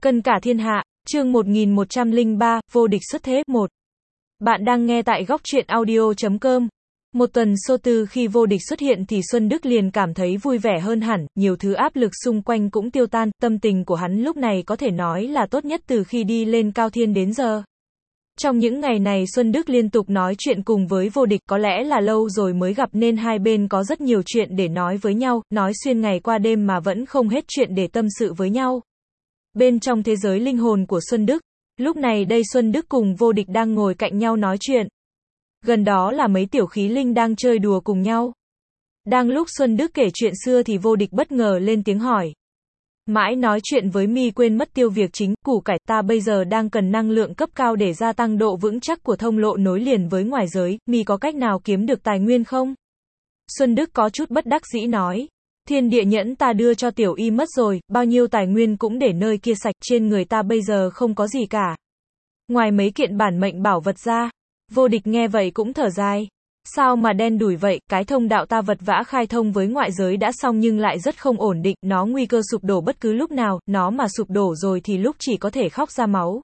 Cân cả thiên hạ, chương 1103, vô địch xuất thế, 1. Bạn đang nghe tại góc truyện audio.com. Một tuần sau từ khi vô địch xuất hiện thì Xuân Đức liền cảm thấy vui vẻ hơn hẳn, nhiều thứ áp lực xung quanh cũng tiêu tan, tâm tình của hắn lúc này có thể nói là tốt nhất từ khi đi lên Cao Thiên đến giờ. Trong những ngày này Xuân Đức liên tục nói chuyện cùng với vô địch, có lẽ là lâu rồi mới gặp nên hai bên có rất nhiều chuyện để nói với nhau, nói xuyên ngày qua đêm mà vẫn không hết chuyện để tâm sự với nhau. Bên trong thế giới linh hồn của Xuân Đức, lúc này đây Xuân Đức cùng vô địch đang ngồi cạnh nhau nói chuyện. Gần đó là mấy tiểu khí linh đang chơi đùa cùng nhau. Đang lúc Xuân Đức kể chuyện xưa thì vô địch bất ngờ lên tiếng hỏi. Mãi nói chuyện với mi quên mất tiêu việc chính, củ cải, ta bây giờ đang cần năng lượng cấp cao để gia tăng độ vững chắc của thông lộ nối liền với ngoài giới, mi có cách nào kiếm được tài nguyên không? Xuân Đức có chút bất đắc dĩ nói. Thiên địa nhẫn ta đưa cho tiểu y mất rồi, bao nhiêu tài nguyên cũng để nơi kia sạch, trên người ta bây giờ không có gì cả. Ngoài mấy kiện bản mệnh bảo vật ra, vô địch nghe vậy cũng thở dài. Sao mà đen đủi vậy, cái thông đạo ta vật vã khai thông với ngoại giới đã xong nhưng lại rất không ổn định, nó nguy cơ sụp đổ bất cứ lúc nào, nó mà sụp đổ rồi thì lúc chỉ có thể khóc ra máu.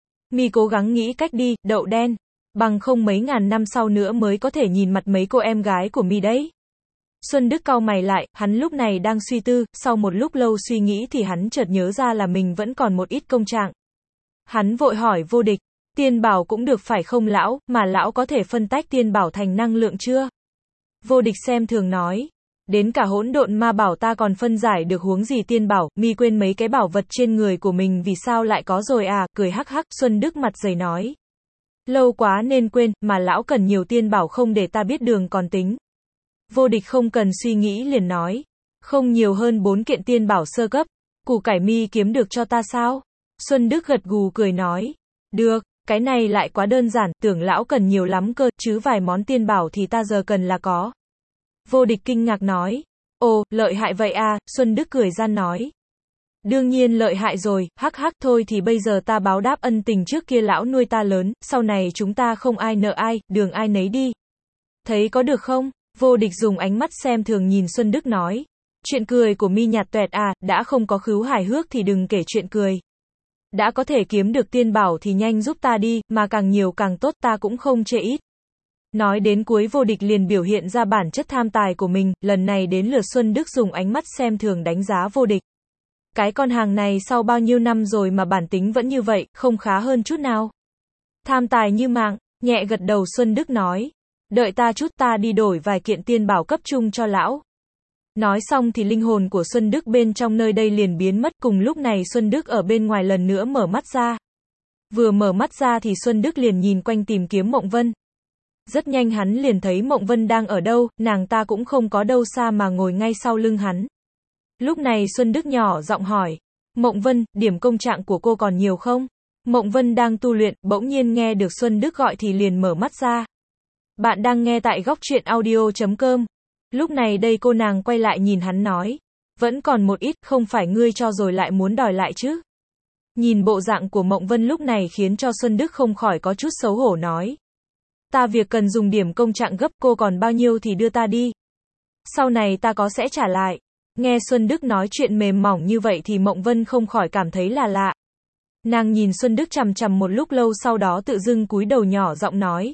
Mi cố gắng nghĩ cách đi, đậu đen, bằng không mấy ngàn năm sau nữa mới có thể nhìn mặt mấy cô em gái của Mi đấy. Xuân Đức cau mày lại, hắn lúc này đang suy tư, sau một lúc lâu suy nghĩ thì hắn chợt nhớ ra là mình vẫn còn một ít công trạng. Hắn vội hỏi vô địch, tiên bảo cũng được phải không lão, mà lão có thể phân tách tiên bảo thành năng lượng chưa? Vô địch xem thường nói, đến cả hỗn độn ma bảo ta còn phân giải được huống gì tiên bảo, mi quên mấy cái bảo vật trên người của mình vì sao lại có rồi à, cười hắc hắc, Xuân Đức mặt dày nói. Lâu quá nên quên, mà lão cần nhiều tiên bảo không để ta biết đường còn tính. Vô địch không cần suy nghĩ liền nói, không nhiều hơn 4 kiện tiên bảo sơ cấp, củ cải mi kiếm được cho ta sao? Xuân Đức gật gù cười nói, được, cái này lại quá đơn giản, tưởng lão cần nhiều lắm cơ, chứ vài món tiên bảo thì ta giờ cần là có. Vô địch kinh ngạc nói, ồ, lợi hại vậy à, Xuân Đức cười gian nói. Đương nhiên lợi hại rồi, hắc hắc, thôi thì bây giờ ta báo đáp ân tình trước kia lão nuôi ta lớn, sau này chúng ta không ai nợ ai, đường ai nấy đi. Thấy có được không? Vô địch dùng ánh mắt xem thường nhìn Xuân Đức nói. Chuyện cười của mi nhạt toẹt à, đã không có khứu hài hước thì đừng kể chuyện cười. Đã có thể kiếm được tiên bảo thì nhanh giúp ta đi, mà càng nhiều càng tốt, ta cũng không chê ít. Nói đến cuối vô địch liền biểu hiện ra bản chất tham tài của mình, lần này đến lượt Xuân Đức dùng ánh mắt xem thường đánh giá vô địch. Cái con hàng này sau bao nhiêu năm rồi mà bản tính vẫn như vậy, không khá hơn chút nào. Tham tài như mạng, nhẹ gật đầu Xuân Đức nói. Đợi ta chút, ta đi đổi vài kiện tiên bảo cấp trung cho lão. Nói xong thì linh hồn của Xuân Đức bên trong nơi đây liền biến mất, cùng lúc này Xuân Đức ở bên ngoài lần nữa mở mắt ra. Vừa mở mắt ra thì Xuân Đức liền nhìn quanh tìm kiếm Mộng Vân. Rất nhanh hắn liền thấy Mộng Vân đang ở đâu, nàng ta cũng không có đâu xa mà ngồi ngay sau lưng hắn. Lúc này Xuân Đức nhỏ giọng hỏi, Mộng Vân, điểm công trạng của cô còn nhiều không? Mộng Vân đang tu luyện, bỗng nhiên nghe được Xuân Đức gọi thì liền mở mắt ra. Bạn đang nghe tại góc truyện audio.com. Lúc này đây cô nàng quay lại nhìn hắn nói. Vẫn còn một ít, không phải ngươi cho rồi lại muốn đòi lại chứ. Nhìn bộ dạng của Mộng Vân lúc này khiến cho Xuân Đức không khỏi có chút xấu hổ nói. Ta việc cần dùng điểm công trạng gấp, cô còn bao nhiêu thì đưa ta đi. Sau này ta có sẽ trả lại. Nghe Xuân Đức nói chuyện mềm mỏng như vậy thì Mộng Vân không khỏi cảm thấy là lạ. Nàng nhìn Xuân Đức chằm chằm một lúc lâu sau đó tự dưng cúi đầu nhỏ giọng nói.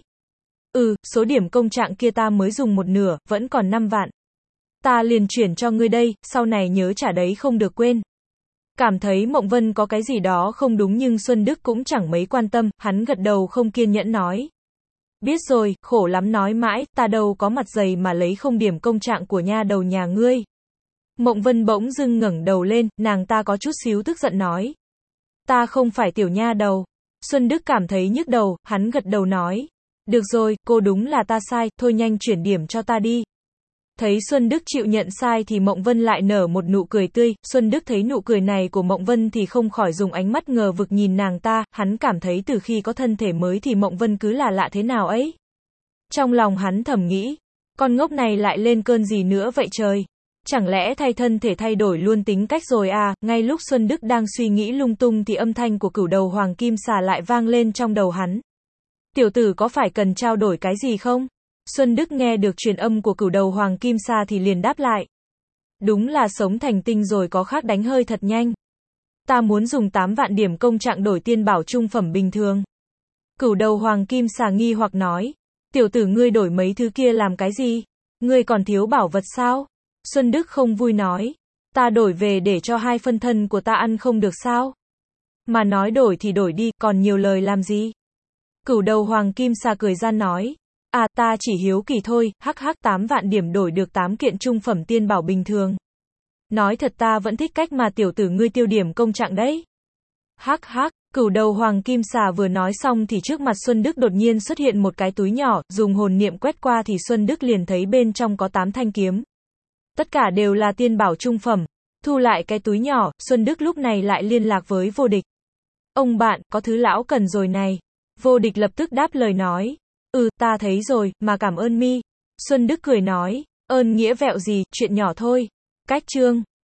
Số điểm công trạng kia ta mới dùng một nửa, vẫn còn 5 vạn. Ta liền chuyển cho ngươi đây, sau này nhớ trả đấy không được quên. Cảm thấy Mộng Vân có cái gì đó không đúng nhưng Xuân Đức cũng chẳng mấy quan tâm, hắn gật đầu không kiên nhẫn nói. Biết rồi, khổ lắm nói mãi, ta đâu có mặt dày mà lấy không điểm công trạng của nha đầu nhà ngươi. Mộng Vân bỗng dưng ngẩng đầu lên, nàng ta có chút xíu tức giận nói. Ta không phải tiểu nha đầu. Xuân Đức cảm thấy nhức đầu, hắn gật đầu nói. Được rồi, cô đúng là ta sai, thôi nhanh chuyển điểm cho ta đi. Thấy Xuân Đức chịu nhận sai thì Mộng Vân lại nở một nụ cười tươi, Xuân Đức thấy nụ cười này của Mộng Vân thì không khỏi dùng ánh mắt ngờ vực nhìn nàng ta, hắn cảm thấy từ khi có thân thể mới thì Mộng Vân cứ là lạ thế nào ấy. Trong lòng hắn thầm nghĩ, con ngốc này lại lên cơn gì nữa vậy trời? Chẳng lẽ thay thân thể thay đổi luôn tính cách rồi à? Ngay lúc Xuân Đức đang suy nghĩ lung tung thì âm thanh của cửu đầu hoàng kim xà lại vang lên trong đầu hắn. Tiểu tử có phải cần trao đổi cái gì không? Xuân Đức nghe được truyền âm của cửu đầu hoàng kim sa thì liền đáp lại. Đúng là sống thành tinh rồi có khác đánh hơi thật nhanh. Ta muốn dùng 8 vạn điểm công trạng đổi tiên bảo trung phẩm bình thường. Cửu đầu hoàng kim xà nghi hoặc nói. Tiểu tử ngươi đổi mấy thứ kia làm cái gì? Ngươi còn thiếu bảo vật sao? Xuân Đức không vui nói. Ta đổi về để cho 2 phân thân của ta ăn không được sao? Mà nói đổi thì đổi đi, còn nhiều lời làm gì? Cửu đầu hoàng kim xà cười gian nói. À, ta chỉ hiếu kỳ thôi, hắc hắc 8 vạn điểm đổi được 8 kiện trung phẩm tiên bảo bình thường. Nói thật ta vẫn thích cách mà tiểu tử ngươi tiêu điểm công trạng đấy. Hắc hắc, cửu đầu hoàng kim xà vừa nói xong thì trước mặt Xuân Đức đột nhiên xuất hiện một cái túi nhỏ, dùng hồn niệm quét qua thì Xuân Đức liền thấy bên trong có 8 thanh kiếm. Tất cả đều là tiên bảo trung phẩm. Thu lại cái túi nhỏ, Xuân Đức lúc này lại liên lạc với Vô Địch. Ông bạn, có thứ lão cần rồi này. Vô Địch lập tức đáp lời nói. Ta thấy rồi, mà cảm ơn mi. Xuân Đức cười nói, ơn nghĩa vẹo gì, chuyện nhỏ thôi. Cách chương